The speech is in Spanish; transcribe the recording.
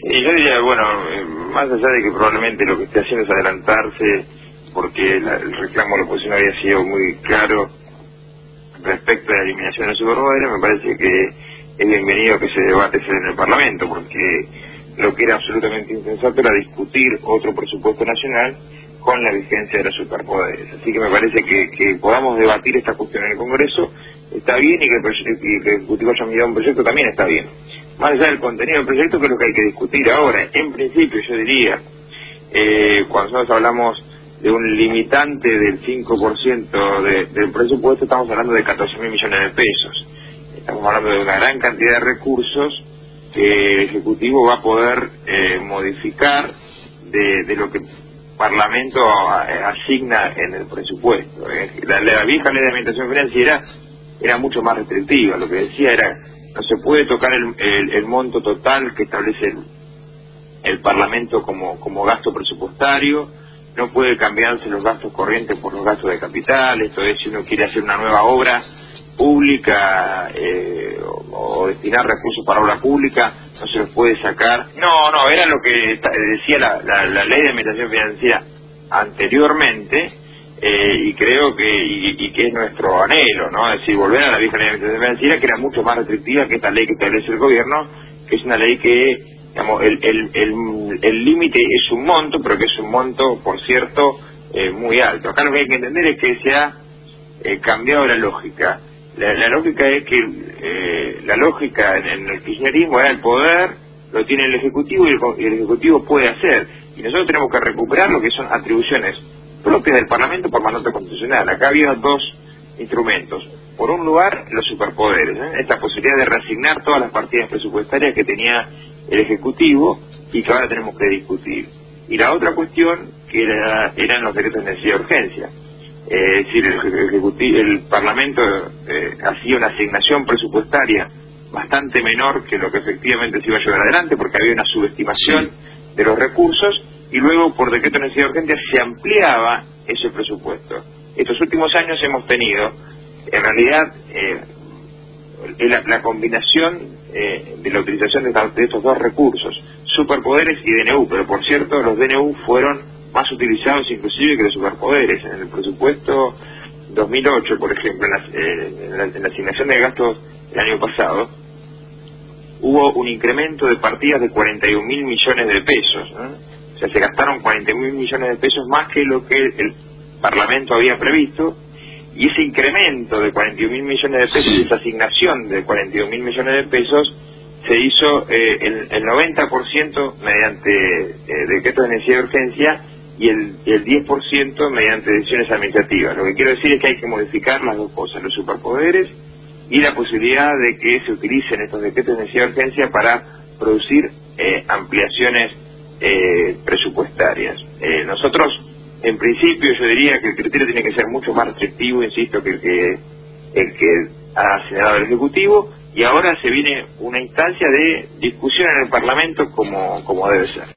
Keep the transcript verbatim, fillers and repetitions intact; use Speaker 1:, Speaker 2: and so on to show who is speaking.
Speaker 1: Y yo diría, bueno, eh, más allá de que probablemente lo que esté haciendo es adelantarse, porque la- el reclamo de la oposición había sido muy claro respecto a la eliminación de los superpoderes, me parece que es bienvenido que ese debate se dé en el Parlamento, porque lo que era absolutamente insensato era discutir otro presupuesto nacional con la vigencia de los superpoderes. Así que me parece que, que podamos debatir esta cuestión en el Congreso está bien, y que el, proye- y que el Ejecutivo haya enviado un proyecto también está bien. Más allá del contenido del proyecto, que es lo que hay que discutir ahora. En principio, yo diría, eh, cuando nosotros hablamos de un limitante del cinco por ciento de, del presupuesto, estamos hablando de catorce mil millones de pesos. Estamos hablando de una gran cantidad de recursos que el Ejecutivo va a poder eh, modificar de, de lo que el Parlamento eh, asigna en el presupuesto. Eh. La, la vieja ley de administración financiera era mucho más restrictiva. Lo que decía era, no se puede tocar el, el, el monto total que establece el, el Parlamento como, como gasto presupuestario, no puede cambiarse los gastos corrientes por los gastos de capital. Esto es, si uno quiere hacer una nueva obra pública eh, o, o destinar recursos para obra pública, no se los puede sacar. No, no, era lo que esta- decía la, la, la ley de administración financiera anteriormente, eh, y creo que y, y que es nuestro anhelo, ¿no? Es decir, volver a la vieja ley de administración financiera, que era mucho más restrictiva que esta ley que establece el gobierno, que es una ley que, digamos, el el el el límite es un monto, pero que es un monto, por cierto, eh, muy alto. Acá lo que hay que entender es que se ha eh, cambiado la lógica. La, la lógica es que eh, la lógica en, en el kirchnerismo era el poder, lo tiene el Ejecutivo, y el, y el Ejecutivo puede hacer. Y nosotros tenemos que recuperar lo que son atribuciones propias del Parlamento por mandato constitucional. Acá había dos instrumentos. Por un lugar, los superpoderes, ¿eh? Esta posibilidad de reasignar todas las partidas presupuestarias que tenía el Ejecutivo y que ahora tenemos que discutir. Y la otra cuestión, que era, eran los decretos de necesidad de urgencia. Eh, es decir, el, ejecutivo, el Parlamento eh, hacía una asignación presupuestaria bastante menor que lo que efectivamente se iba a llevar adelante, porque había una subestimación de los recursos, y luego por decreto de necesidad de urgencia se ampliaba ese presupuesto. Estos últimos años hemos tenido, en realidad, eh, la, la combinación eh, de la utilización de, esta- de estos dos recursos, superpoderes y D N U, pero por cierto los D N U fueron más utilizados inclusive que los superpoderes. En el presupuesto dos mil ocho, por ejemplo, en la, eh, en la, en la asignación de gastos el año pasado, hubo un incremento de partidas de cuarenta y un mil millones de pesos, ¿no? O sea, se gastaron cuarenta y un mil millones de pesos más que lo que el Parlamento había previsto, y ese incremento de cuarenta y un mil millones de pesos,
Speaker 2: Sí.
Speaker 1: esa asignación de cuarenta y un mil millones de pesos, se hizo eh, el, el noventa por ciento mediante eh, decretos de necesidad de urgencia, y el, y el diez por ciento mediante decisiones administrativas. Lo que quiero decir es que hay que modificar las dos cosas, los superpoderes y la posibilidad de que se utilicen estos decretos de necesidad de urgencia para producir eh, ampliaciones eh, presupuestarias. Eh, nosotros, en principio, yo diría que el criterio tiene que ser mucho más restrictivo, insisto, que el que, el que ha señalado el Ejecutivo, y ahora se viene una instancia de discusión en el Parlamento como, como debe ser.